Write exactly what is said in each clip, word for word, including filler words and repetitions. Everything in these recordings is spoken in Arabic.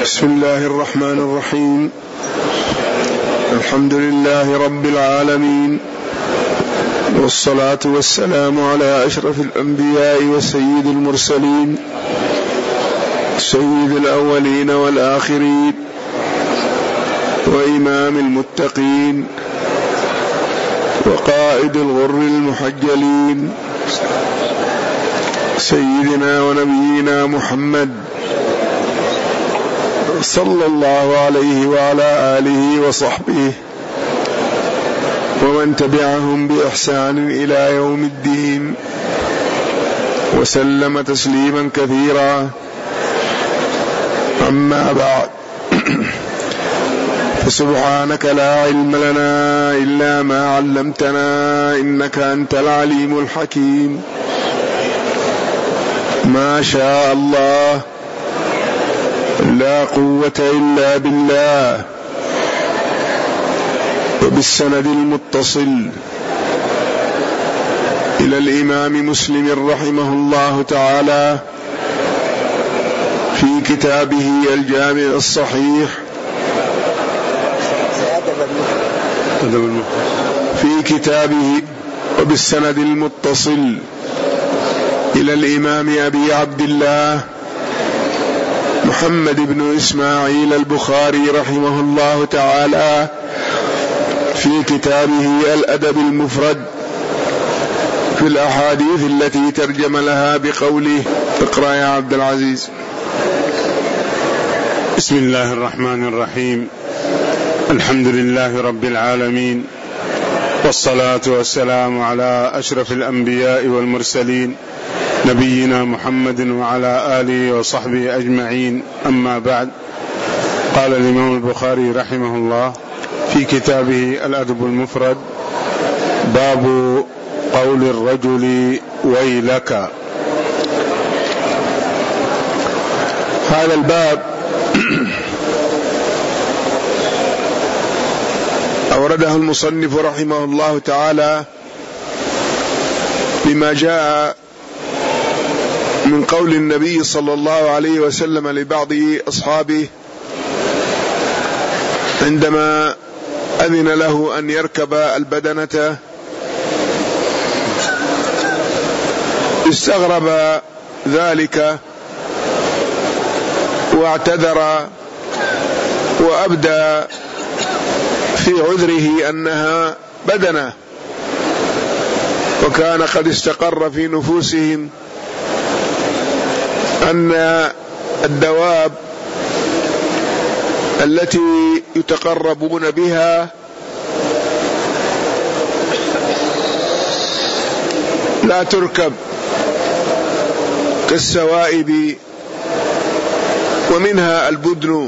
بسم الله الرحمن الرحيم. الحمد لله رب العالمين، والصلاة والسلام على أشرف الأنبياء وسيد المرسلين، سيد الأولين والآخرين، وإمام المتقين، وقائد الغر المحجلين، سيدنا ونبينا محمد صلى الله عليه وعلى آله وصحبه ومن تبعهم بإحسان إلى يوم الدين، وسلم تسليما كثيرا. أما بعد، فسبحانك لا علم لنا إلا ما علمتنا إنك أنت العليم الحكيم. ما شاء الله لا قوة إلا بالله. وبالسند المتصل إلى الإمام مسلم رحمه الله تعالى في كتابه الجامع الصحيح في كتابه وبالسند المتصل إلى الإمام أبي عبد الله محمد بن إسماعيل البخاري رحمه الله تعالى في كتابه الأدب المفرد في الأحاديث التي ترجم لها بقوله. اقرأ يا عبد العزيز. بسم الله الرحمن الرحيم. الحمد لله رب العالمين، والصلاة والسلام على أشرف الأنبياء والمرسلين، نبينا محمد وعلى آله وصحبه أجمعين. أما بعد، قال الإمام البخاري رحمه الله في كتابه الأدب المفرد: باب قول الرجل ويلك. هذا الباب أورده المصنف رحمه الله تعالى بما جاء من قول النبي صلى الله عليه وسلم لبعض أصحابه عندما أذن له أن يركب البدنة، استغرب ذلك واعتذر وأبدى في عذره أنها بدنة، وكان قد استقر في نفوسهم أن الدواب التي يتقربون بها لا تركب كالسوائب، ومنها البدن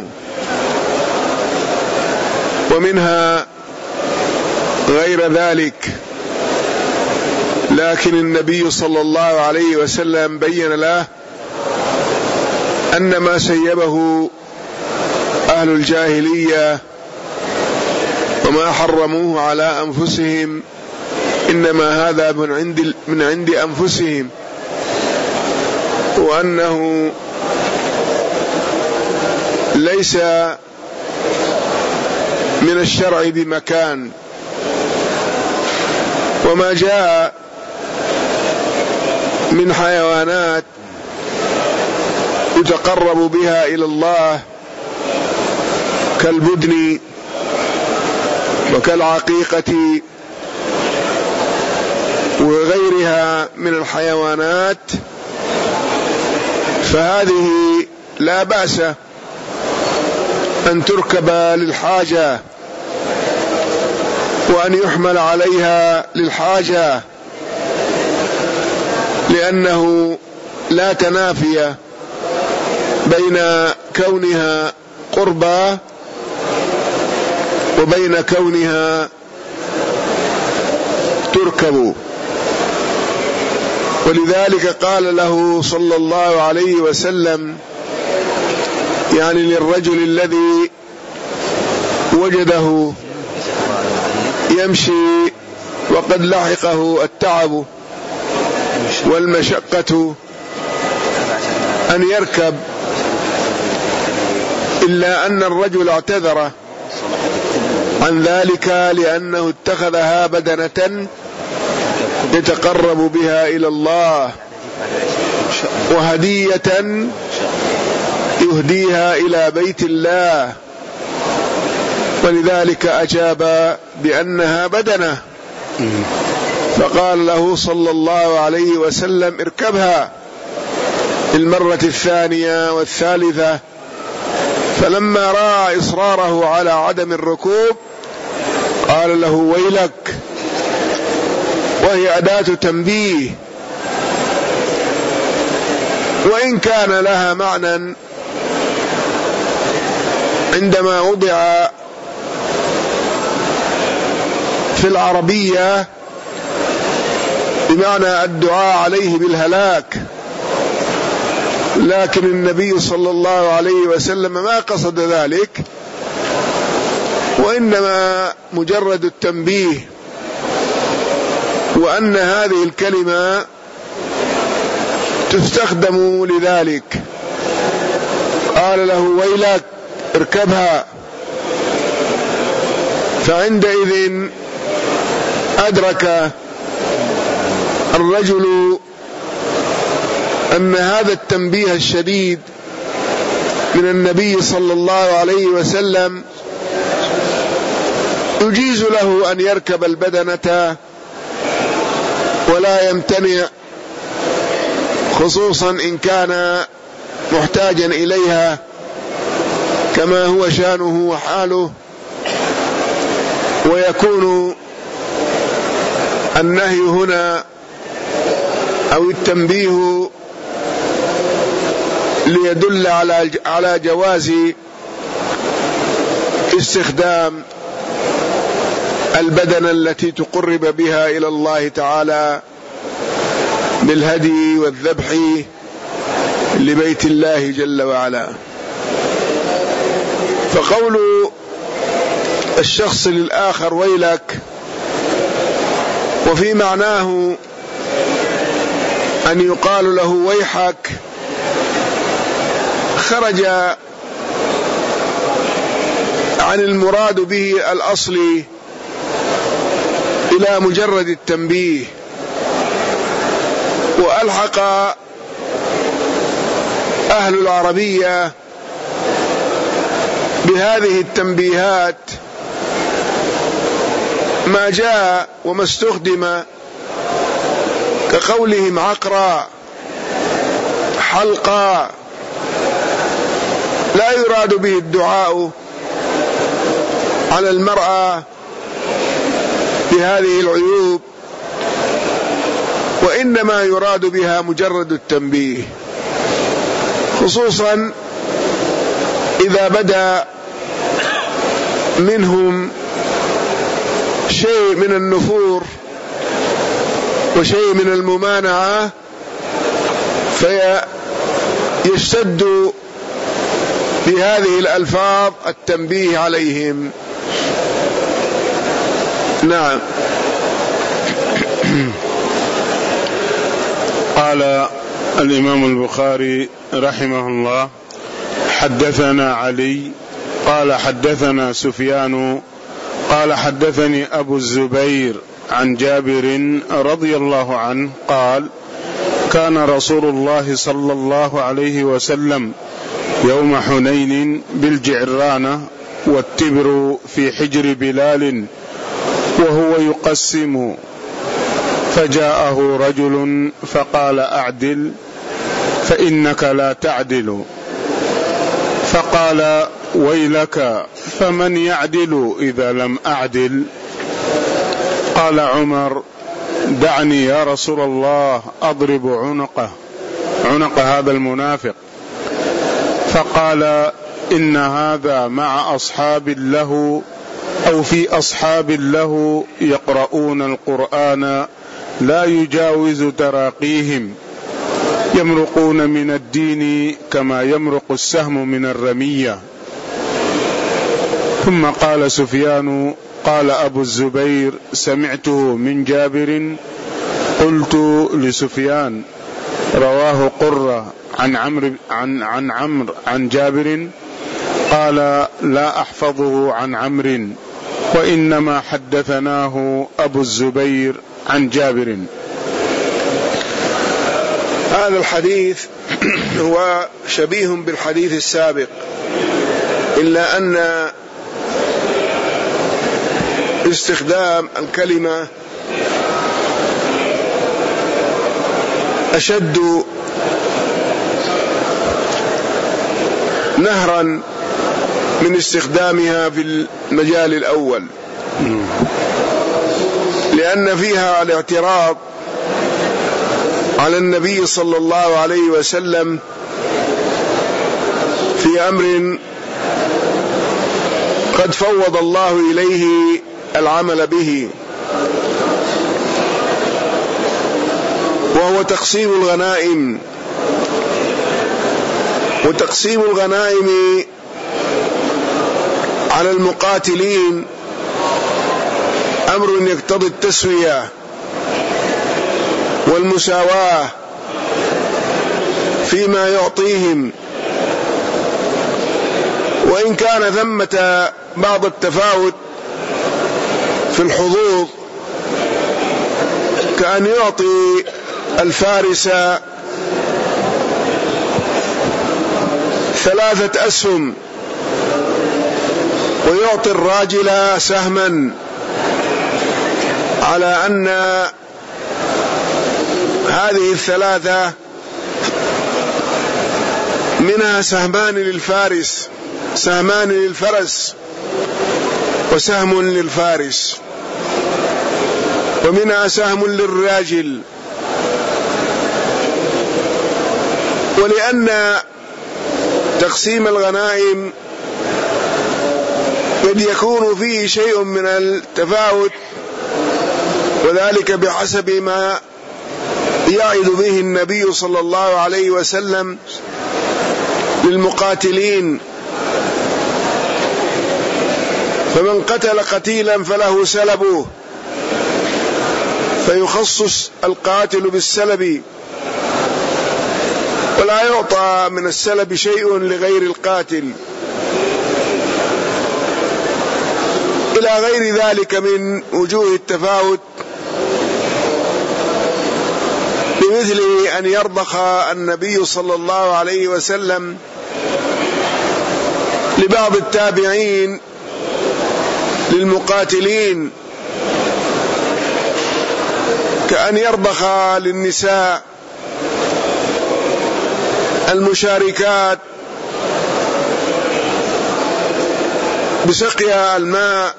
ومنها غير ذلك. لكن النبي صلى الله عليه وسلم بين له أن ما سيبه أهل الجاهلية وما حرموه على أنفسهم إنما هذا من عند من عند أنفسهم، وأنه ليس من الشرع بمكان. وما جاء من حيوانات يتقرب بها إلى الله كالبدن وكالعقيقة وغيرها من الحيوانات، فهذه لا بأس أن تركب للحاجة وأن يحمل عليها للحاجة، لأنه لا تنافي بين كونها قربى وبين كونها تركب. ولذلك قال له صلى الله عليه وسلم، يعني للرجل الذي وجده يمشي وقد لحقه التعب والمشقة، أن يركب إلا أن الرجل اعتذر عن ذلك لأنه اتخذها بدنة يتقرب بها إلى الله وهدية يهديها إلى بيت الله، ولذلك أجاب بأنها بدنة، فقال له صلى الله عليه وسلم اركبها المرة الثانية والثالثة. فلما رأى إصراره على عدم الركوب قال له ويلك، وهي أداة تنبيه، وإن كان لها معنى عندما وضع في العربية بمعنى الدعاء عليه بالهلاك، لكن النبي صلى الله عليه وسلم ما قصد ذلك، وإنما مجرد التنبيه، وأن هذه الكلمة تستخدم لذلك. قال له ويلك اركبها، فعندئذ أدرك الرجل أن هذا التنبيه الشديد من النبي صلى الله عليه وسلم يجيز له أن يركب البدنة ولا يمتنع، خصوصا إن كان محتاجا إليها كما هو شانه وحاله، ويكون النهي هنا أو التنبيه ليدل على على جواز استخدام البدنة التي تقرب بها إلى الله تعالى بالهدي والذبح لبيت الله جل وعلا. فقول الشخص للآخر ويلك، وفي معناه أن يقال له ويحك، خرج عن المراد به الأصلي إلى مجرد التنبيه، وألحق أهل العربية بهذه التنبيهات ما جاء وما استخدم، كقولهم عقرا، حلقا، لا يراد به الدعاء على المرأة بهذه العيوب، وإنما يراد بها مجرد التنبيه، خصوصا إذا بدا منهم شيء من النفور وشيء من الممانعة، فيشتد بهذه الألفاظ التنبيه عليهم. نعم. قال الإمام البخاري رحمه الله: حدثنا علي قال حدثنا سفيان قال حدثني أبو الزبير عن جابر رضي الله عنه قال: كان رسول الله صلى الله عليه وسلم يوم حنين بالجعرانة والتبر في حجر بلال وهو يقسم، فجاءه رجل فقال: أعدل فإنك لا تعدل. فقال: ويلك، فمن يعدل إذا لم أعدل؟ قال عمر: دعني يا رسول الله أضرب عنقه، عنق هذا المنافق. فقال: إن هذا مع أصحاب له أو في أصحاب له يقرؤون القرآن لا يجاوز تراقيهم، يمرقون من الدين كما يمرق السهم من الرمية. ثم قال سفيان: قال أبو الزبير: سمعته من جابر. قلت لسفيان: رواه قرة عن عمرو عن عن عمرو عن جابر؟ قال: لا أحفظه عن عمرو، وإنما حدثناه أبو الزبير عن جابر. هذا الحديث هو شبيه بالحديث السابق، إلا أن استخدام الكلمة أشد نهرا من استخدامها في المجال الأول، لأن فيها الاعتراض على النبي صلى الله عليه وسلم في أمر قد فوض الله إليه العمل به، وهو تقسيم الغنائم. وتقسيم الغنائم على المقاتلين أمر يقتضي التسوية والمساواة فيما يعطيهم، وإن كان ثمة بعض التفاوت في الحظوظ، كأن يعطي الفارس ثلاثة أسهم ويعطي الراجل سهما، على أن هذه الثلاثة منها سهمان للفارس، سهمان للفرس وسهم للفارس، ومنها سهم للراجل. ولأن تقسيم الغنائم قد يكون فيه شيء من التفاوت، وذلك بحسب ما يعد به النبي صلى الله عليه وسلم للمقاتلين، فمن قتل قتيلا فله سلبه، فيخصص القاتل بالسلب، ولا يعطى من السلب شيء لغير القاتل، إلى غير ذلك من وجوه التفاوت، بمثل أن يرضخ النبي صلى الله عليه وسلم لبعض التابعين للمقاتلين، كأن يرضخ للنساء المشاركات بسقيا الماء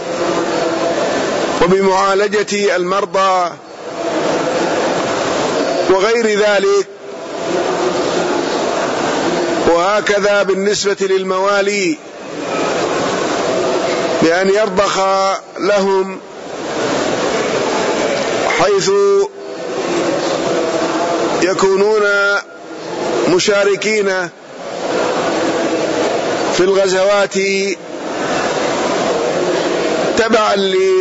وبمعالجة المرضى وغير ذلك. وهكذا بالنسبة للموالي، بأن يرضخ لهم حيث يكونون مشاركين في الغزوات تبعا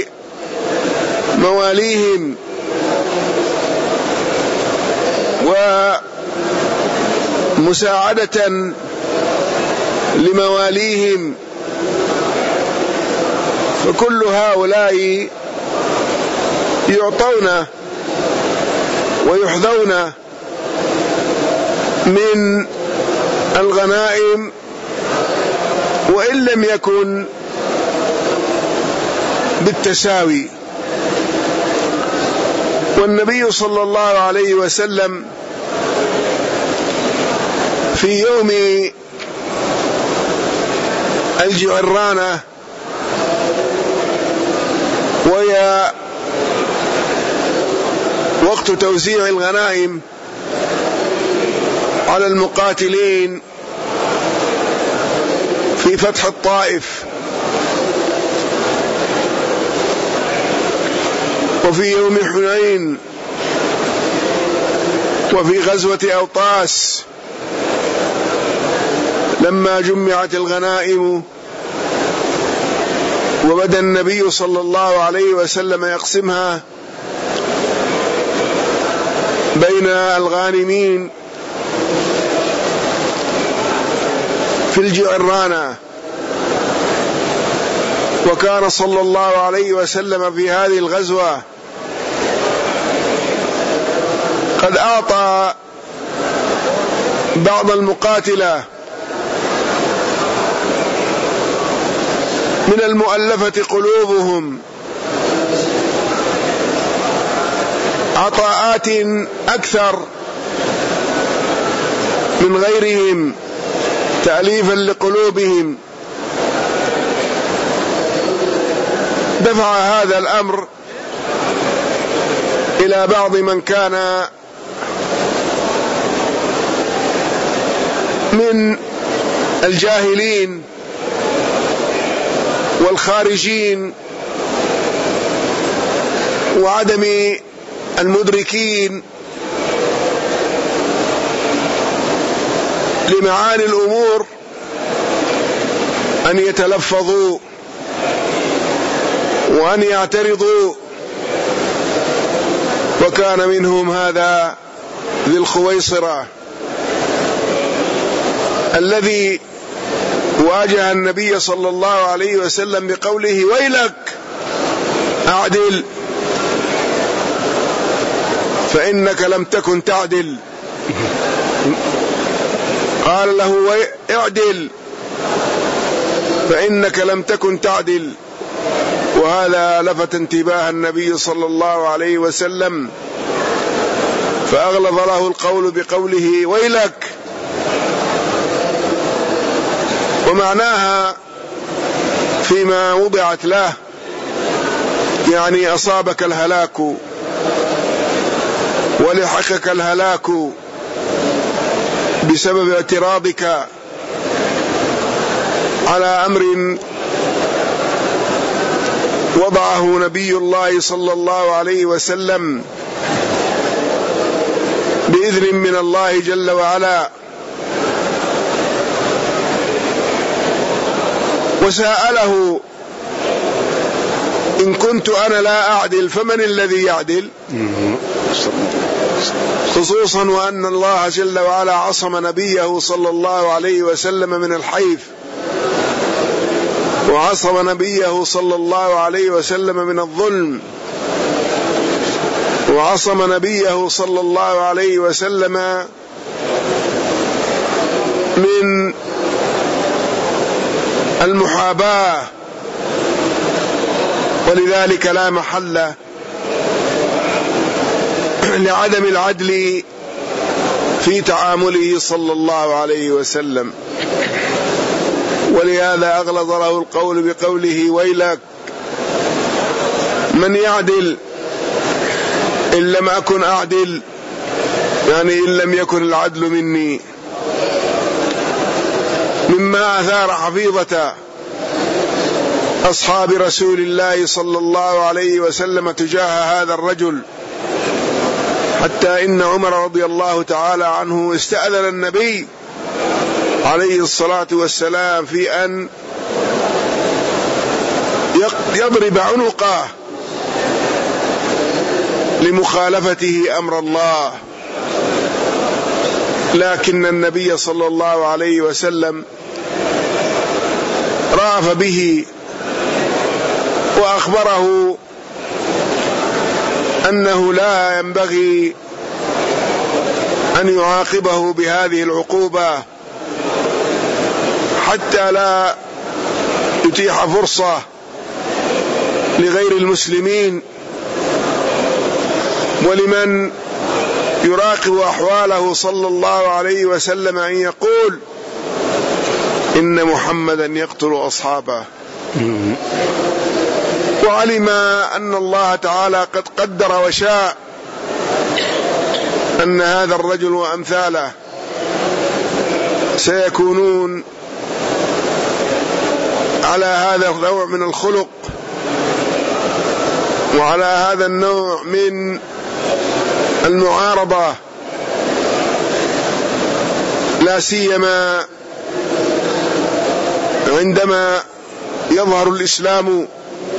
لمواليهم، ومساعدة لمواليهم، فكل هؤلاء يعطون ويحظون من الغنائم، وإن لم يكن بالتساوي. والنبي صلى الله عليه وسلم في يوم الجعرانة، وهي وقت توزيع الغنائم على المقاتلين في فتح الطائف، وفي يوم حنين، وفي غزوة أوطاس لما جمعت الغنائم وبدأ النبي صلى الله عليه وسلم يقسمها بين الغانمين في الجعرانة. وكان صلى الله عليه وسلم في هذه الغزوة قد أعطى بعض المقاتلة من المؤلفة قلوبهم عطاءات أكثر من غيرهم تأليفا لقلوبهم. دفع هذا الأمر إلى بعض من كان من الجاهلين والخارجين وعدم المدركين لمعاني الأمور أن يتلفظوا وأن يعترضوا. وكان منهم هذا ذي الخويصرة الذي واجه النبي صلى الله عليه وسلم بقوله: ويلك أعدل فإنك لم تكن تعدل. قال له: اعدل فإنك لم تكن تعدل. وهذا لفت انتباه النبي صلى الله عليه وسلم فأغلظ له القول بقوله: ويلك. ومعناها فيما وضعت له يعني أصابك الهلاك ولحقك الهلاك بسبب اعتراضك على أمر وضعه نبي الله صلى الله عليه وسلم بإذن من الله جل وعلا. وسأله: إن كنت أنا لا أعدل فمن الذي يعدل؟ خصوصا وأن الله جل وعلا عصم نبيه صلى الله عليه وسلم من الحيف، وعصم نبيه صلى الله عليه وسلم من الظلم، وعصم نبيه صلى الله عليه وسلم من المحاباة. ولذلك لا محل لعدم العدل في تعامله صلى الله عليه وسلم. ولهذا أغلظ له القول بقوله: ويلك من يعدل إن لم أكن أعدل، يعني إن لم يكن العدل مني. مما أثار حفيظة أصحاب رسول الله صلى الله عليه وسلم تجاه هذا الرجل، حتى إن عمر رضي الله تعالى عنه استأذن النبي عليه الصلاة والسلام في أن يضرب عنقه لمخالفته أمر الله، لكن النبي صلى الله عليه وسلم رأف به وأخبره أنه لا ينبغي أن يعاقبه بهذه العقوبة حتى لا يتيح فرصة لغير المسلمين ولمن يراقب أحواله صلى الله عليه وسلم أن يقول: إن محمدا يقتل أصحابه. وعلم أن الله تعالى قد قدر وشاء أن هذا الرجل وأمثاله سيكونون على هذا النوع من الخلق وعلى هذا النوع من المعارضة، لا سيما عندما يظهر الإسلام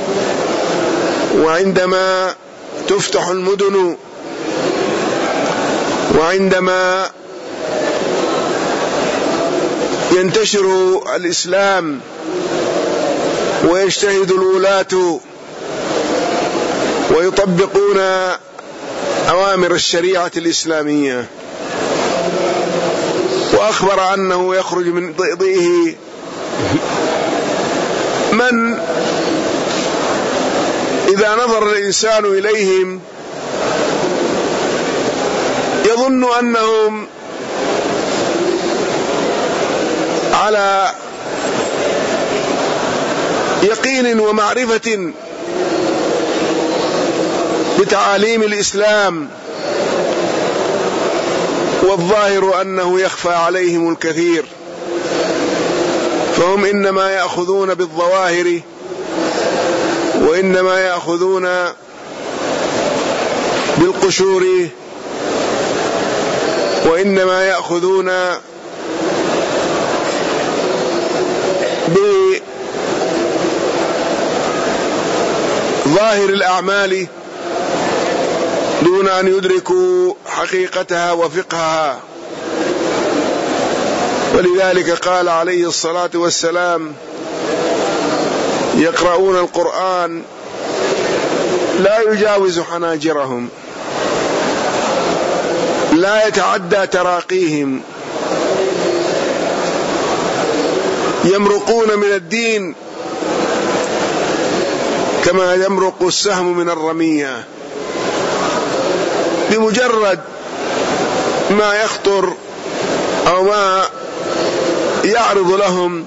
وعندما تفتح المدن وعندما ينتشر الإسلام ويجتهد الولاة ويطبقون أوامر الشريعة الإسلامية، وأخبر أنه يخرج من ضئضئه من إذا نظر الإنسان إليهم يظن أنهم على يقين ومعرفة بتعاليم الإسلام، والظاهر أنه يخفى عليهم الكثير، فهم إنما يأخذون بالظواهر وإنما يأخذون بالقشور وإنما يأخذون بظاهر الأعمال دون أن يدركوا حقيقتها وفقهها. ولذلك قال عليه الصلاة والسلام: يقرؤون القرآن لا يجاوز حناجرهم، لا يتعدى تراقيهم، يمرقون من الدين كما يمرق السهم من الرمية، بمجرد ما يخطر أو ما يعرض لهم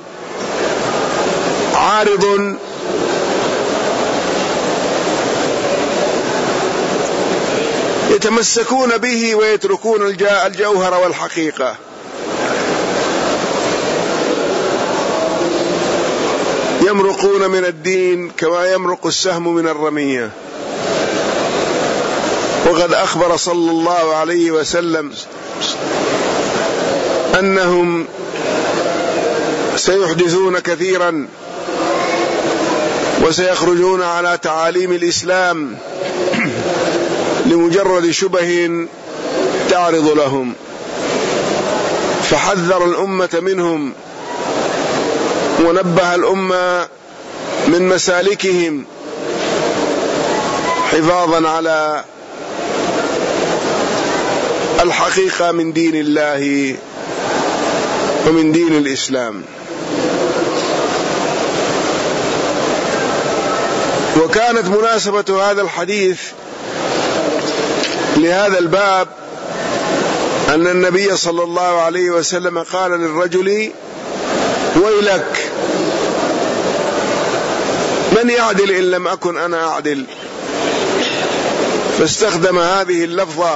عارض يتمسكون به ويتركون الجوهر والحقيقة. يمرقون من الدين كما يمرق السهم من الرمية. وقد أخبر صلى الله عليه وسلم أنهم سيحدثون كثيرا وسيخرجون على تعاليم الإسلام لمجرد شبه تعرض لهم، فحذر الأمة منهم ونبه الأمة من مسالكهم حفاظا على الحقيقة من دين الله ومن دين الإسلام. وكانت مناسبة هذا الحديث لهذا الباب أن النبي صلى الله عليه وسلم قال للرجل: ويلك، من يعدل إن لم أكن أنا أعدل؟ فاستخدم هذه اللفظة،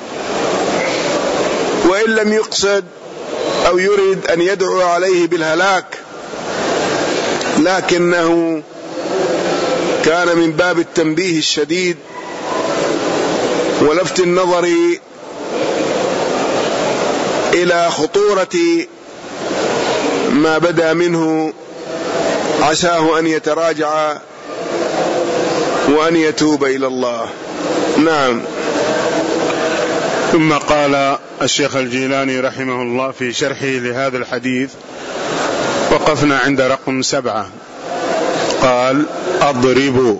وإن لم يقصد أو يريد أن يدعو عليه بالهلاك، لكنه كان من باب التنبيه الشديد ولفت النظر إلى خطورة ما بدا منه، عساه أن يتراجع وأن يتوب إلى الله. نعم. ثم قال الشيخ الجيلاني رحمه الله في شرحه لهذا الحديث، وقفنا عند رقم سبعة، قال: أضرب.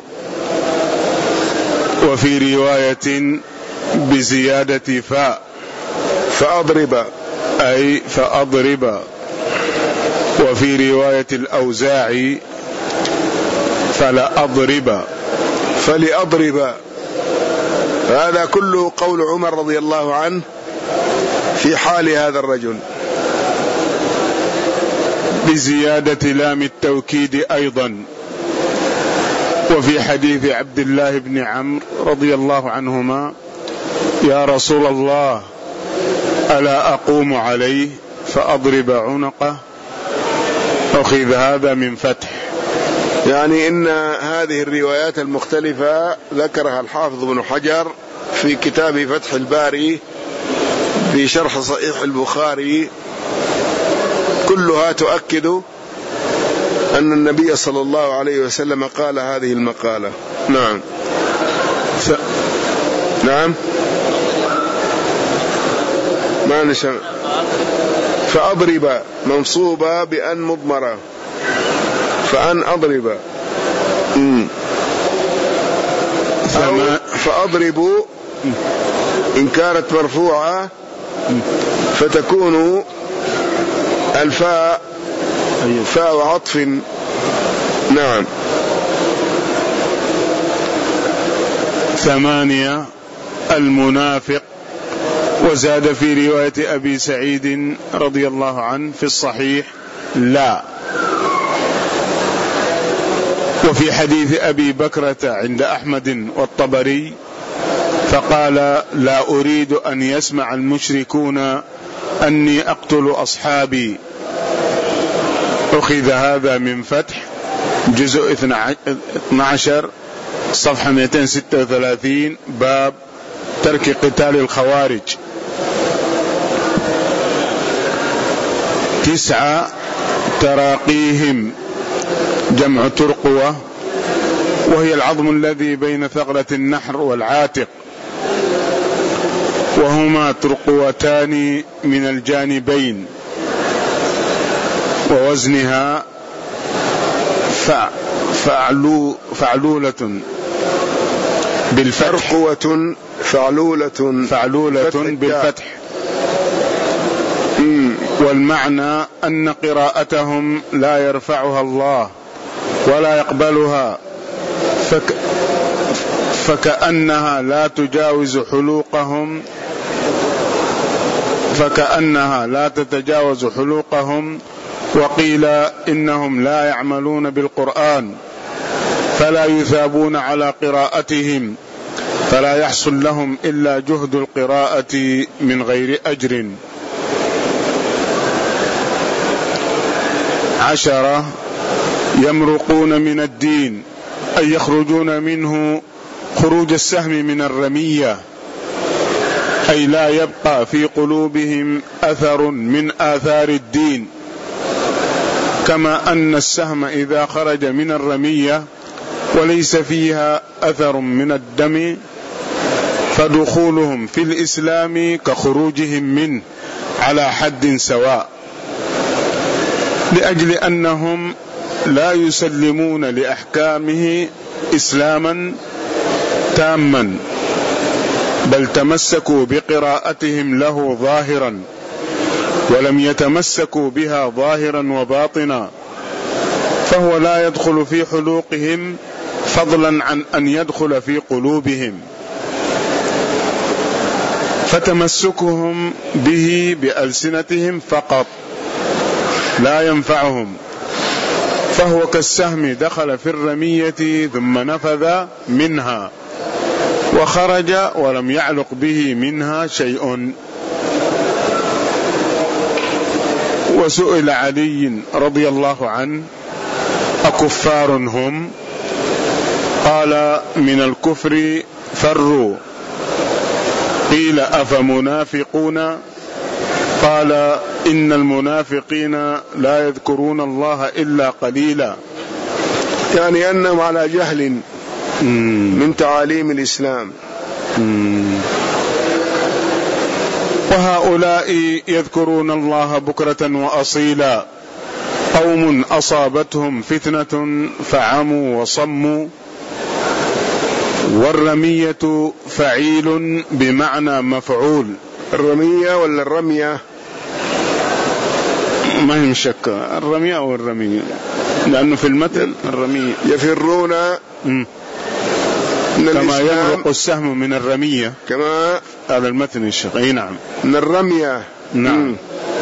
وفي رواية بزيادة فاء، فأضرب أي فأضرب. وفي رواية الأوزاعي فلا أضرب، فلأضرب. هذا كله قول عمر رضي الله عنه في حال هذا الرجل، بزيادة لام التوكيد أيضا. وفي حديث عبد الله بن عمرو رضي الله عنهما: يا رسول الله، ألا أقوم عليه فأضرب عنقه؟ أخذ هذا من فتح. يعني إن هذه الروايات المختلفة ذكرها الحافظ ابن حجر في كتاب فتح الباري في شرح صحيح البخاري، كلها تؤكد أن النبي صلى الله عليه وسلم قال هذه المقالة. نعم. ف... نعم ما نشأ فأضرب منصوبة بأن مضمرة، فأن أضرب. أو فأضرب إن كانت مرفوعة فتكون الفاء فاء عطف. نعم. ثمانية المنافق. وزاد في رواية أبي سعيد رضي الله عنه في الصحيح لا. وفي حديث أبي بكرة عند أحمد والطبري فقال لا أريد أن يسمع المشركون أني أقتل أصحابي. أخذ هذا من فتح جزء اثني عشر صفحة مئتين وستة وثلاثين باب ترك قتال الخوارج. تسعة تراقيهم، جمع ترقوة، وهي العظم الذي بين ثغرة النحر والعاتق، وهما ترقوتان من الجانبين، ووزنها فعلو فعلولة بالفتح. ترقوة فعلولة فعلولة بالفتح. والمعنى أن قراءتهم لا يرفعها الله ولا يقبلها، فك فكأنها لا تجاوز حلوقهم فكأنها لا تتجاوز حلوقهم. وقيل إنهم لا يعملون بالقرآن فلا يثابون على قراءتهم، فلا يحصل لهم إلا جهد القراءة من غير أجر. عشرة يمرقون من الدين، أي يخرجون منه خروج السهم من الرمية، أي لا يبقى في قلوبهم أثر من آثار الدين، كما أن السهم إذا خرج من الرمية وليس فيها أثر من الدم فدخولهم في الإسلام كخروجهم منه على حد سواء، لأجل أنهم لا يسلمون لأحكامه إسلاما تاما، بل تمسكوا بقراءتهم له ظاهرا ولم يتمسكوا بها ظاهرا وباطنا، فهو لا يدخل في حلوقهم فضلا عن أن يدخل في قلوبهم، فتمسكهم به بألسنتهم فقط لا ينفعهم، فهو كالسهم دخل في الرمية ثم نفذ منها وخرج ولم يعلق به منها شيء. وسئل علي رضي الله عنه أكفار هم؟ قال من الكفر فروا. قيل أفمنافقون؟ قال إن المنافقين لا يذكرون الله إلا قليلا، يعني أنهم على جهل من تعاليم الإسلام. وهؤلاء يذكرون الله بكرة وأصيلا، قوم أصابتهم فتنة فعموا وصموا. والرمية فعيل بمعنى مفعول. الرمية ولا الرمية؟ ما هي مشكة، الرمية أو الرمية، لأنه في المثل الرمية. يفرون كما يمرق السهم من الرمية، كما هذا المثل الشيخ. أي نعم، من الرمية. نعم. مم.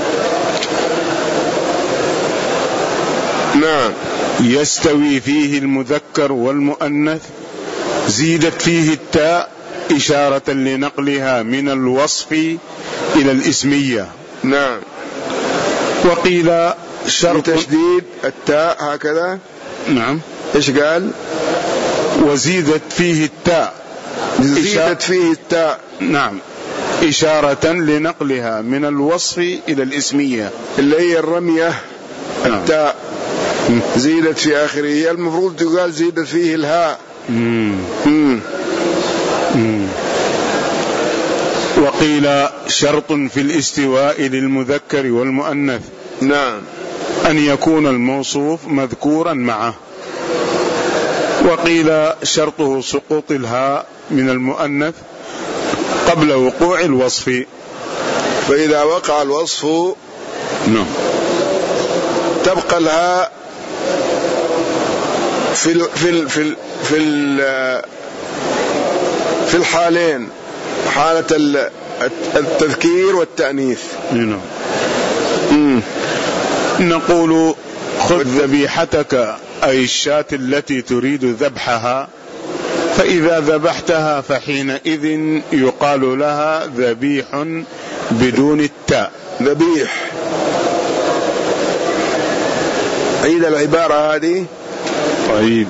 نعم. يستوي فيه المذكر والمؤنث، زيدت فيه التاء إشارة لنقلها من الوصف إلى الإسمية. نعم. وقيل شرط تشديد التاء هكذا. نعم. إيش قال؟ وزيدت فيه التاء، زيدت فيه التاء. نعم، إشارة لنقلها من الوصف إلى الإسمية اللي هي الرمية. التاء زيدت في آخره، هي المفروض تقال زيدت فيه الهاء. مم. مم. مم. وقيل شرط في الاستواء للمذكر والمؤنث نعم أن يكون الموصوف مذكورا معه. وقيل شرطه سقوط الهاء من المؤنث قبل وقوع الوصف. فإذا وقع الوصف نعم تبقى الهاء في ال في ال في ال في ال في الحالين، حالة التذكير والتأنيث. نعم. نقول خذ ذبيحتك أي الشاة التي تريد ذبحها، فإذا ذبحتها فحينئذ يقال لها ذبيح بدون التاء. ذبيح. عيد العبارة هذه. طيب.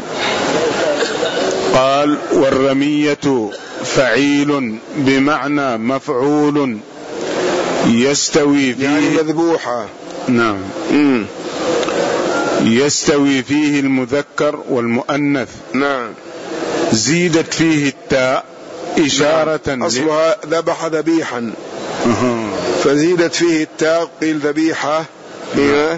قال والرمية فعيل بمعنى مفعول يستوي فيه، يعني مذبوحة. نعم. مم. يستوي فيه المذكر والمؤنث. نعم. زيدت فيه التاء إشارة. نعم. أصلها ذبح ذبيحا. أه. فزيدت فيه التاء قيل ذبيحة. نعم.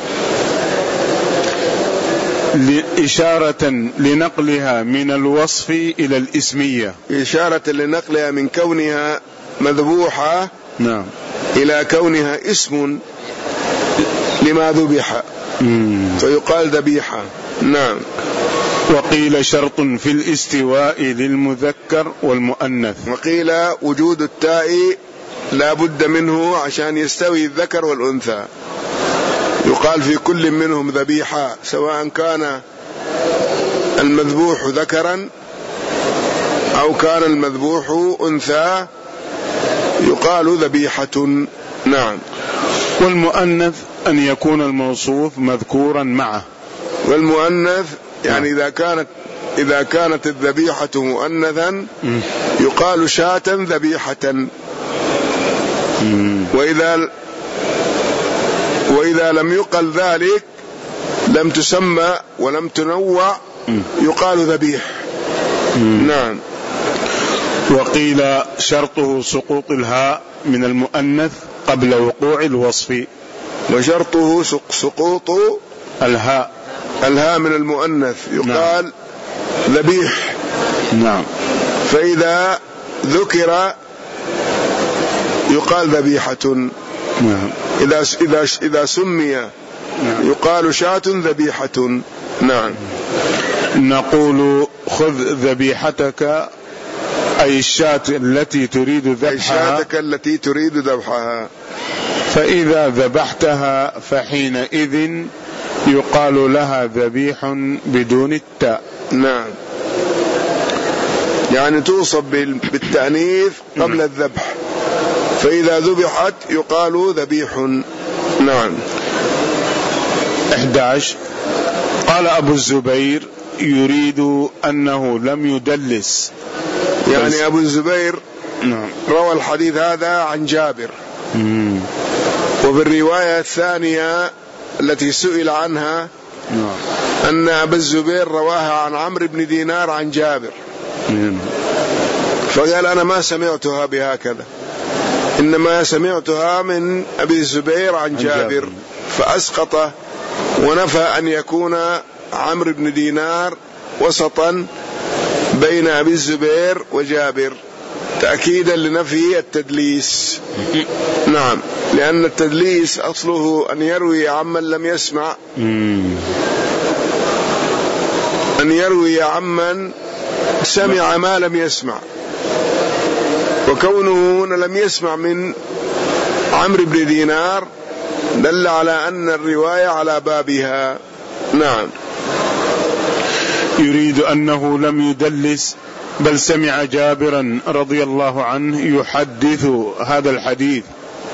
إشارة لنقلها من الوصف إلى الإسمية، إشارة لنقلها من كونها مذبوحة نعم إلى كونها اسم لما ذبح، فيقال ذبيحة. نعم. وقيل شرط في الاستواء للمذكر والمؤنث. وقيل وجود التاء لا بد منه عشان يستوي الذكر والأنثى، يقال في كل منهم ذبيحة، سواء كان المذبوح ذكرا أو كان المذبوح أنثى يقال ذبيحة. نعم. والمؤنث أن يكون الموصوف مذكورا معه. والمؤنث يعني إذا كانت إذا كانت الذبيحة مؤنثا يقال شاة ذبيحة، وإذا وإذا لم يقل ذلك لم تسمى ولم تنوع يقال ذبيح. نعم. وقيل شرطه سقوط الهاء من المؤنث قبل وقوع الوصف. وشرطه سقوط الهاء الهاء من المؤنث يقال نعم. ذبيح. نعم. فإذا ذكر يقال ذبيحة. نعم. إذا إذا إذا سمي نعم. يقال شاة ذبيحة. نعم. نقول خذ ذبيحتك أي الشاة التي تريد ذبحها، أي شاتك التي تريد ذبحها، فإذا ذبحتها فحينئذ يقال لها ذبيح بدون التاء. نعم. يعني توصف بالتأنيث قبل الذبح، فإذا ذبحت يقال ذبيح. نعم. أحد عشر. قال أبو الزبير يريد أنه لم يدلس، يعني أبو الزبير نعم. روى الحديث هذا عن جابر. مم. وفي الرواية الثانية التي سئل عنها نعم. أن أبو الزبير رواها عن عمرو بن دينار عن جابر. مم. فقال أنا ما سمعتها بهكذا، إنما سمعتها من أبي الزبير عن جابر، فأسقط ونفى أن يكون عمرو بن دينار وسطا بين أبي الزبير وجابر، تأكيدا لنفي التدليس. نعم. لأن التدليس أصله أن يروي عمن لم يسمع، أن يروي عمن سمع ما لم يسمع، وكونه هنا لم يسمع من عمرو بن دينار دل على أن الرواية على بابها. نعم. يريد أنه لم يدلس بل سمع جابرا رضي الله عنه يحدث هذا الحديث،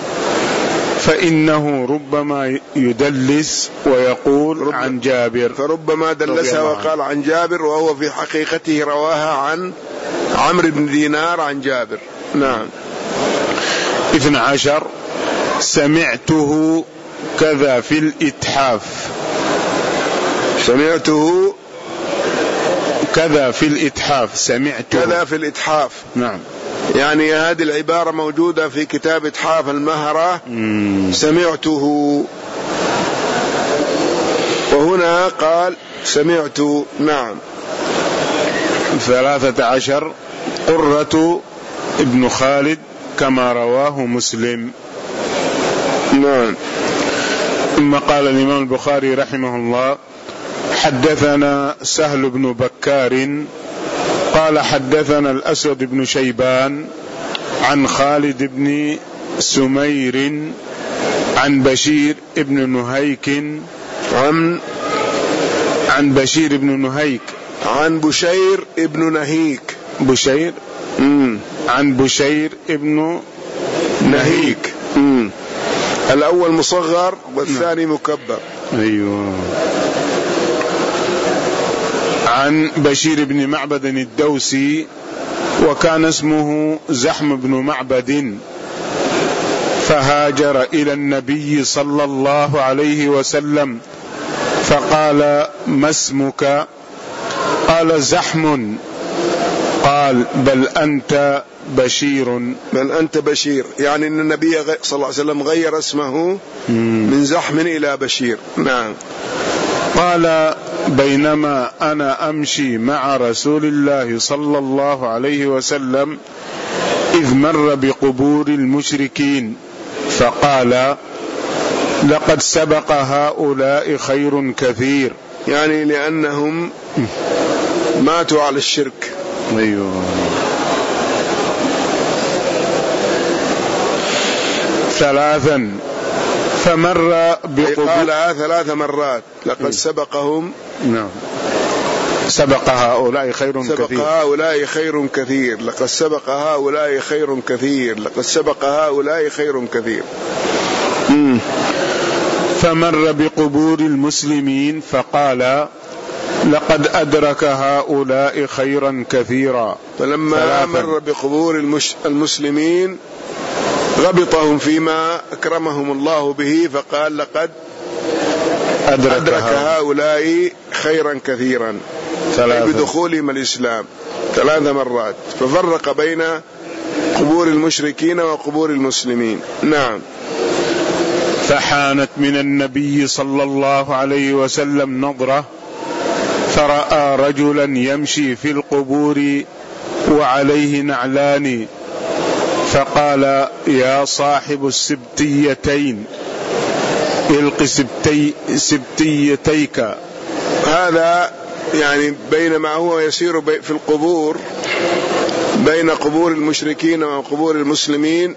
فإنه ربما يدلس ويقول رب عن جابر، فربما دلسها وقال عن جابر وهو في حقيقته رواها عن عمرو بن دينار عن جابر. نعم. اثنى عشر. سمعته كذا في الإتحاف. سمعته كذا في الإتحاف. سمعته كذا في الإتحاف. نعم. يعني هذه العبارة موجودة في كتاب إتحاف المهرة. سمعته، وهنا قال سمعت. نعم. ثلاثة عشر قرة ابن خالد كما رواه مسلم. نعم. ثم قال الإمام البخاري رحمه الله: حدثنا سهل بن بكار قال حدثنا الأسود بن شيبان عن خالد بن سمير عن بشير بن نهيك عن عن بشير بن نهيك عن بشير ابن نهيك بشير مم. عن بشير ابن نهيك. مم. الأول مصغر والثاني مكبر. أيوة. عن بشير بن معبد الدوسي وكان اسمه زحم بن معبد، فهاجر إلى النبي صلى الله عليه وسلم فقال: ما اسمك؟ قال: زحم. قال: بل أنت بشير. بل أنت بشير، يعني أن النبي صلى الله عليه وسلم غير اسمه من زحم إلى بشير. نعم. قال: بينما أنا أمشي مع رسول الله صلى الله عليه وسلم إذ مر بقبور المشركين فقال: لقد سبق هؤلاء خير كثير. يعني لأنهم ماتوا على الشرك. أيوه. ثلاثا فمر بقبور، قالها ثلاث مرات. لقد سبقهم. نعم. سبق هؤلاء خير سبق كثير. هؤلاء خير كثير. لقد سبق هؤلاء خير كثير. لقد سبق هؤلاء خير كثير. مم. فمر بقبور المسلمين فقال: لقد أدرك هؤلاء خيرا كثيرا. فلما ثلاثا. مر بقبور المش... المسلمين غبطهم فيما أكرمهم الله به فقال: لقد أدرك, أدرك هؤلاء خيرا كثيرا بدخولهم الإسلام ثلاث مرات. ففرق بين قبور المشركين وقبور المسلمين. نعم. فحانت من النبي صلى الله عليه وسلم نظرة فرأى رجلا يمشي في القبور وعليه نعلان فقال: يا صاحب السبتيتين الق سبتي سبتيتيك. هذا يعني بينما هو يسير في القبور بين قبور المشركين وقبور المسلمين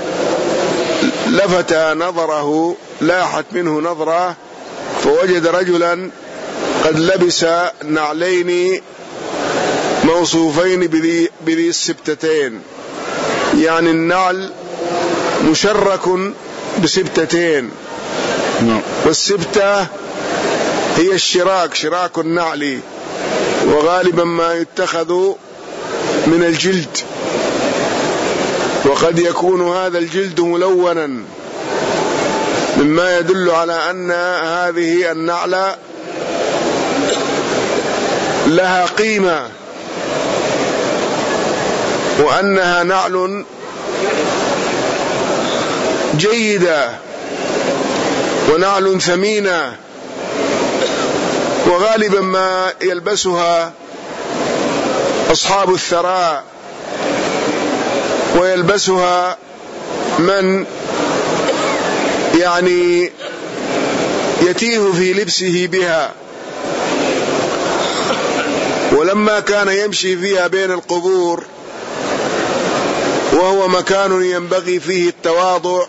لفت نظره، لاحت منه نظرة، فوجد رجلا قد لبس نعلين موصوفين بذي, بذي السبتتين، يعني النعل مشرك بسبتتين. والسبتة هي الشراك، شراك النعل، وغالبا ما يتخذ من الجلد، وقد يكون هذا الجلد ملونا مما يدل على أن هذه النعلة لها قيمة وأنها نعل جيدة ونعل ثمينة، وغالبا ما يلبسها أصحاب الثراء ويلبسها من يعني يتيه في لبسه بها. ولما كان يمشي فيها بين القبور وهو مكان ينبغي فيه التواضع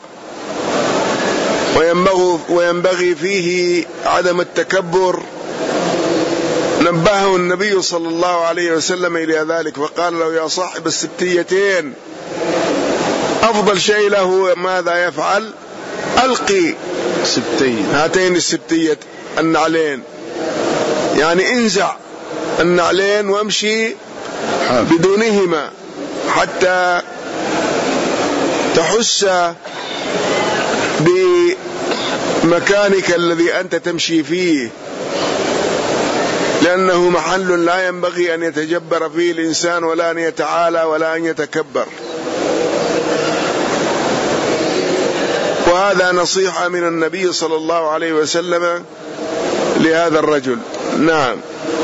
وينبغي فيه عدم التكبر، نبهه النبي صلى الله عليه وسلم إلى ذلك فقال له: يا صاحب السبتيتين، أفضل شيء له ماذا يفعل؟ ألقي سبتين هاتين السبتية النعلين، يعني انزع النعلين وامشي بدونهما حتى تحس بمكانك الذي أنت تمشي فيه، لأنه محل لا ينبغي أن يتجبر فيه الإنسان ولا أن يتعالى ولا أن يتكبر. وهذا نصيحة من النبي صلى الله عليه وسلم لهذا الرجل. نعم.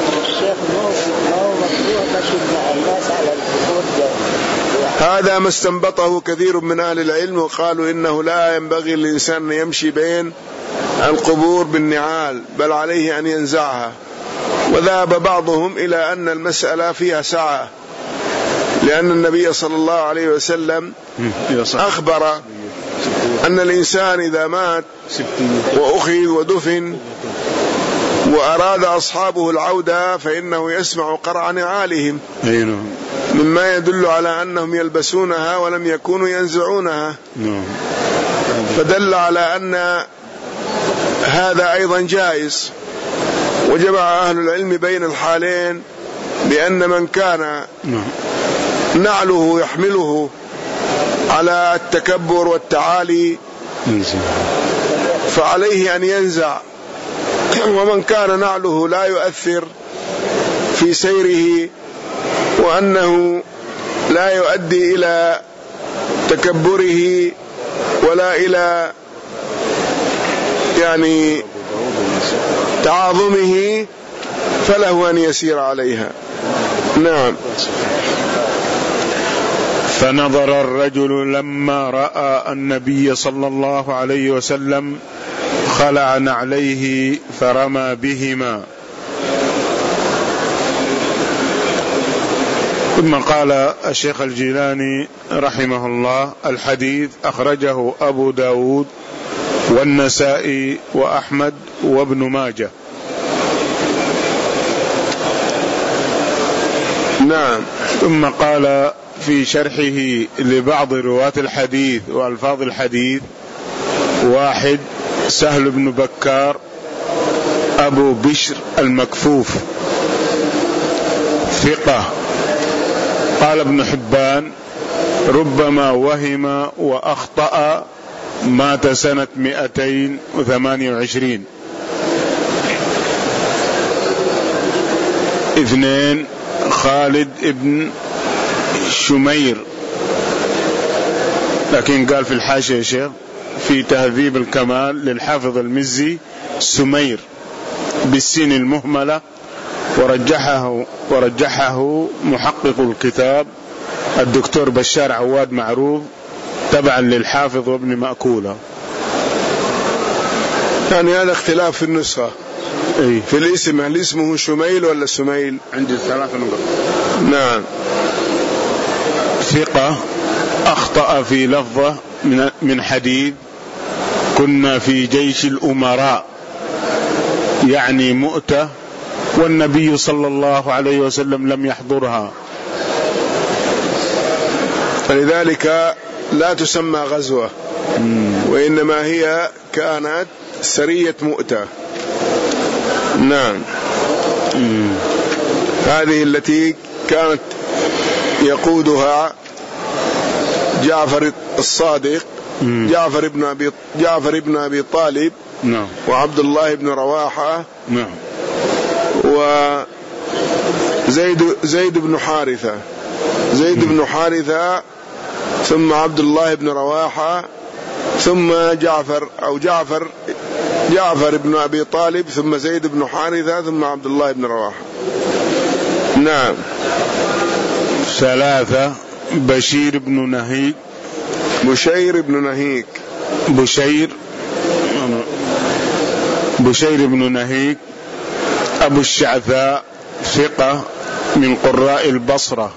هذا ما استنبطه كثير من أهل العلم، وقالوا إنه لا ينبغي للإنسان أن يمشي بين القبور بالنعال، بل عليه أن ينزعها. وذهب بعضهم إلى أن المسألة فيها سعة، لأن النبي صلى الله عليه وسلم أخبر أن الإنسان إذا مات وأخذ ودفن وأراد أصحابه العودة فإنه يسمع قرع نعالهم، مما يدل على أنهم يلبسونها ولم يكونوا ينزعونها، فدل على أن هذا أيضا جائز. وجمع أهل العلم بين الحالين، بأن من كان نعله يحمله على التكبر والتعالي فعليه أن ينزع، ومن كان نعله لا يؤثر في سيره وأنه لا يؤدي إلى تكبره ولا إلى يعني تعاظمه فله أن يسير عليها. نعم. فنظر الرجل لما رأى النبي صلى الله عليه وسلم خلع نعليه فرمى بهما. ثم قال الشيخ الجيلاني رحمه الله: الحديث أخرجه أبو داود والنسائي وأحمد وابن ماجه. نعم. ثم قال في شرحه لبعض رواة الحديث وألفاظ الحديث: واحد سهل بن بكار أبو بشر المكفوف ثقة. قال ابن حبان: ربما وهم وأخطأ، مات سنة مئتين وثمانية وعشرين. اثنين خالد ابن شمير، لكن قال في الحاشية يا شيخ في تهذيب الكمال للحافظ المزي سمير بالسين المهملة، ورجحه ورجحه محقق الكتاب الدكتور بشار عواد معروف تبعا للحافظ وابن مأكولة. يعني هذا اختلاف في النسخة. أي. في الاسم، هل اسمه شميل ولا سميل؟ عندي ثلاثة نقط. نعم. ثقة أخطأ في لفظة من من حديث: كنا في جيش الأمراء، يعني مؤتة، والنبي صلى الله عليه وسلم لم يحضرها، فلذلك لا تسمى غزوة، وإنما هي كانت سرية مؤتة. نعم. هذه التي كانت يقودها جعفر الصادق، جعفر ابن أبي جعفر ابن أبي طالب، نعم، وعبد الله بن رواحة، نعم، وزيد زيد بن حارثة، زيد بن حارثة، ثم عبد الله بن رواحة، ثم جعفر أو جعفر جعفر بن أبي طالب، ثم زيد بن حارثة، ثم عبد الله بن رواحة. نعم. ثلاثة بشير بن نهيك بشير بن نهيك بشير بشير بن نهيك أبو الشعثاء ثقة من قراء البصرة.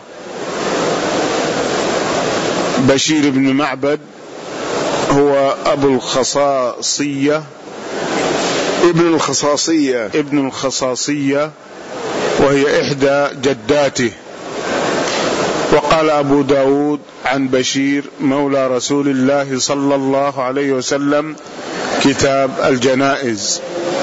بشير بن معبد هو أبو الخصاصية ابن الخصاصية ابن الخصاصية وهي إحدى جداته. وقال أبو داود عن بشير مولى رسول الله صلى الله عليه وسلم كتاب الجنائز.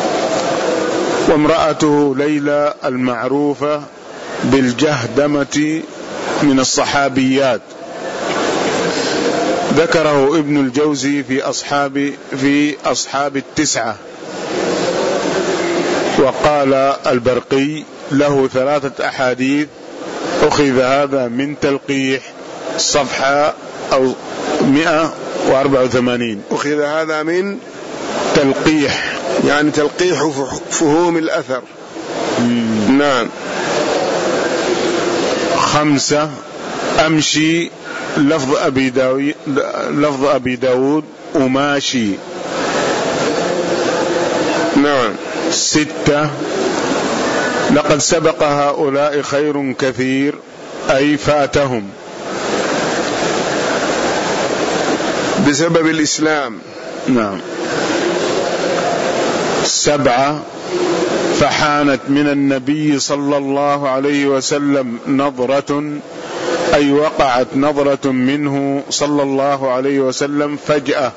وامرأته ليلى المعروفة بالجهدمة من الصحابيات، ذكره ابن الجوزي في أصحاب في أصحاب التسعة. وقال البرقي له ثلاثة أحاديث، أخذ هذا من تلقيح صفحة أو مئة وأربعة وثمانين. أخذ هذا من تلقيح، يعني تلقيح فهوم الأثر. مم. نعم. خمسة أمشي لفظ أبي داود لفظ أبي داود أماشي. نعم. ستة لقد سبق هؤلاء خير كثير أي فاتهم بسبب الإسلام. نعم. سبعة فحانت من النبي صلى الله عليه وسلم نظرة أي وقعت نظرة منه صلى الله عليه وسلم فجأة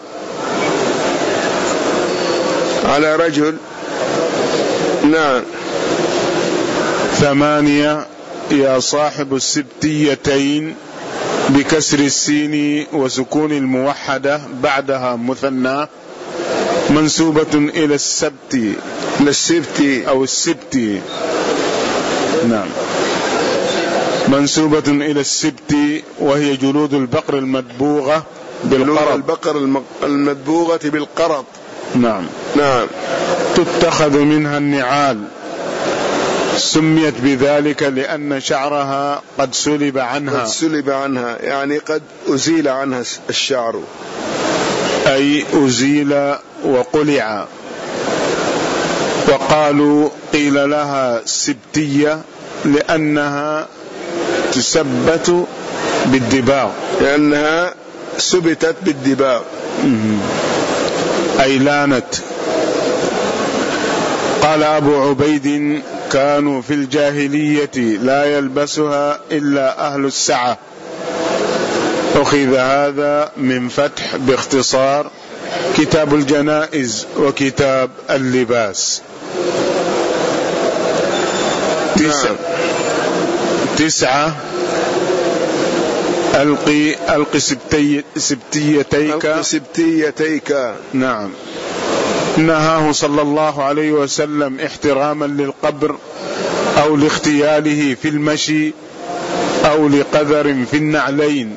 على رجل. نعم. ثمانية يا صاحب السبتيتين بكسر السين وسكون الموحدة بعدها مثنى منسوبة إلى السبت للسبت أو السبت. نعم. منسوبة إلى السبت وهي جلود البقر المدبوغة بالقرض. البقر المدبوغة بالقرض. نعم. نعم. تتخذ منها النعال، سميت بذلك لأن شعرها قد سلب عنها. قد سلب عنها يعني قد أزيل عنها الشعر، أي أزيل وقلع. وقالوا قيل لها سبتية لأنها تثبت بالدباغ، لأنها سبتت بالدباغ أي لانت. قال أبو عبيد كانوا في الجاهلية لا يلبسها إلا أهل السعة. أخذ هذا من فتح باختصار كتاب الجنائز وكتاب اللباس. تسعة, تسعة ألقي ألقي سبتي سبتيتيك ألقي سبتيتيك. نعم. نهاه صلى الله عليه وسلم احتراما للقبر أو لاختياله في المشي أو لقذر في النعلين.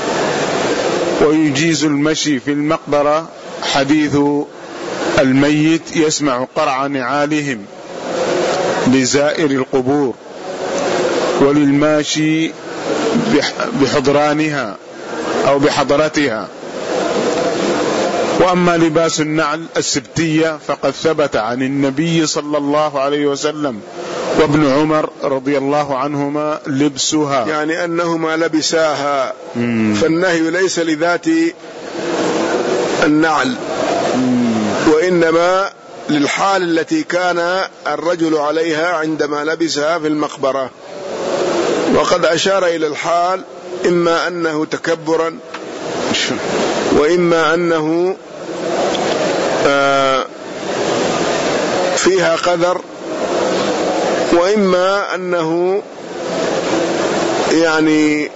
ويجيز المشي في المقبرة حديث الميت يسمع قرع نعالهم لزائر القبور، وللماشي بحضرانها أو بحضرتها. وأما لباس النعل السبتية فقد ثبت عن النبي صلى الله عليه وسلم وابن عمر رضي الله عنهما لبسها، يعني أنهما لبساها. مم. فالنهي ليس لذات النعل، مم. وإنما للحال التي كان الرجل عليها عندما لبسها في المقبرة. وقد أشار إلى الحال إما أنه تكبرا وإما أنه آه فيها قدر، وإما أنه يعني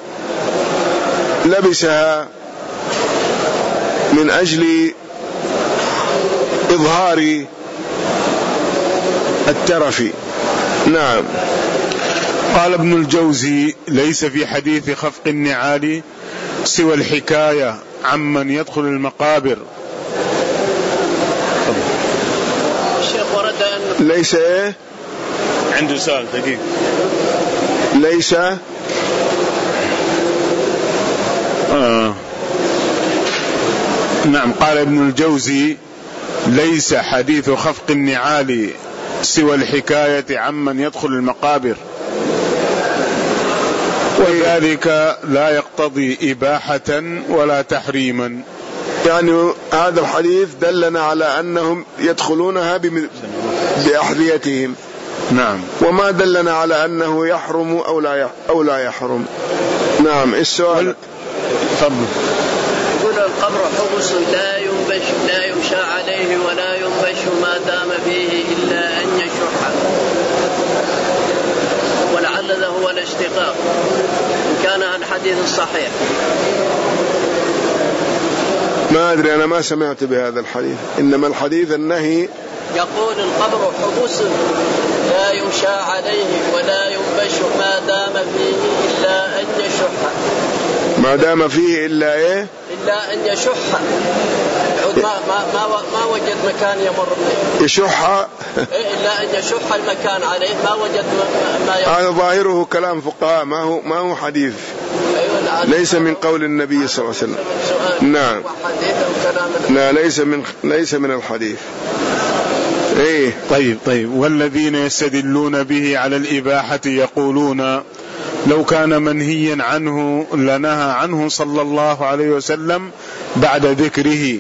لبسها من أجل إظهار الترف. نعم. قال ابن الجوزي ليس في حديث خفق النعال سوى الحكاية عمن يدخل المقابر. الشيخ ورد أن ليس إيه؟ عنده سؤال دقيق. ليس آه. نعم. قال ابن الجوزي ليس حديث خفق النعال سوى الحكاية عمن يدخل المقابر، وذلك لا يقتضي إباحة ولا تحريما. يعني هذا الحديث دلنا على أنهم يدخلونها بأحذيتهم. نعم. وما دلنا على أنه يحرم أو لا أو لا يحرم. نعم. السؤال تفضل. يقول القبر حبس لا ينبش لا يمشى عليه ولا ينبش ما دام فيه إلا أن يشح، ولعل ذا هو الاشتقاق إن كان الحديث الصحيح. ما أدري، أنا ما سمعت بهذا الحديث، إنما الحديث النهي يقول القبر حبس لا يمشى عليه ولا ينبش ما دام فيه إلا أن يشح. ما دام فيه إلا إيه إلا أن يشح ما ما ما ما وجد مكان يمر منه يشح إلا أن يشح المكان عليه ما وجد ما يمر. هذا ظاهره كلام فقهاء ما هو ما هو حديث. أيوة ليس من قول النبي صلى الله عليه وسلم. نعم لا ليس من ليس من الحديث. ايه طيب طيب والذين يستدلون به على الإباحة يقولون لو كان منهيا عنه لنهى عنه صلى الله عليه وسلم بعد ذكره.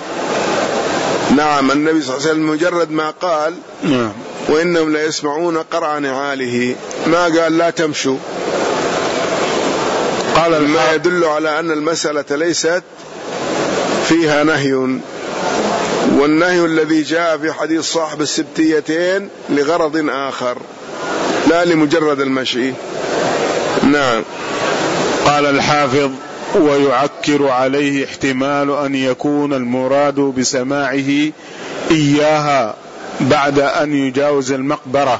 نعم النبي صلى الله عليه وسلم مجرد ما قال نعم وإنهم لا يسمعون قرع نعاله ما قال لا تمشوا، قال ما يدل على أن المسألة ليست فيها نهي، والنهي الذي جاء في حديث صاحب السبتيتين لغرض آخر لا لمجرد المشي. نعم. قال الحافظ ويعكر عليه احتمال أن يكون المراد بسماعه إياها بعد أن يجاوز المقبرة،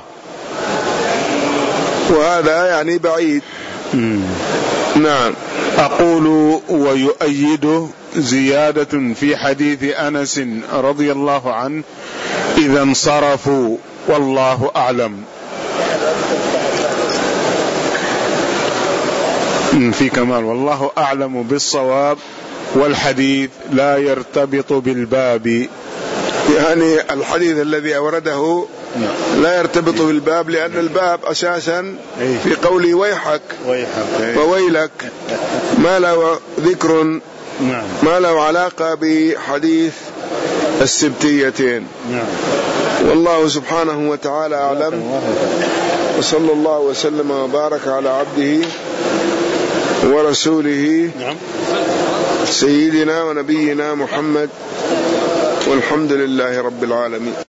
وهذا يعني بعيد. مم. نعم. أقول ويؤيده زيادة في حديث أنس رضي الله عنه إذا انصرفوا والله أعلم. في كمال والله أعلم بالصواب والحديث لا يرتبط بالباب. يعني الحديث الذي أورده لا يرتبط بالباب لأن الباب أساسا في قوله ويحك وويلك ما له ذكر ما له علاقة بحديث السبتيتين. والله سبحانه وتعالى أعلم، وصلى الله وسلم وبارك على عبده ورسوله سيدنا ونبينا محمد، والحمد لله رب العالمين.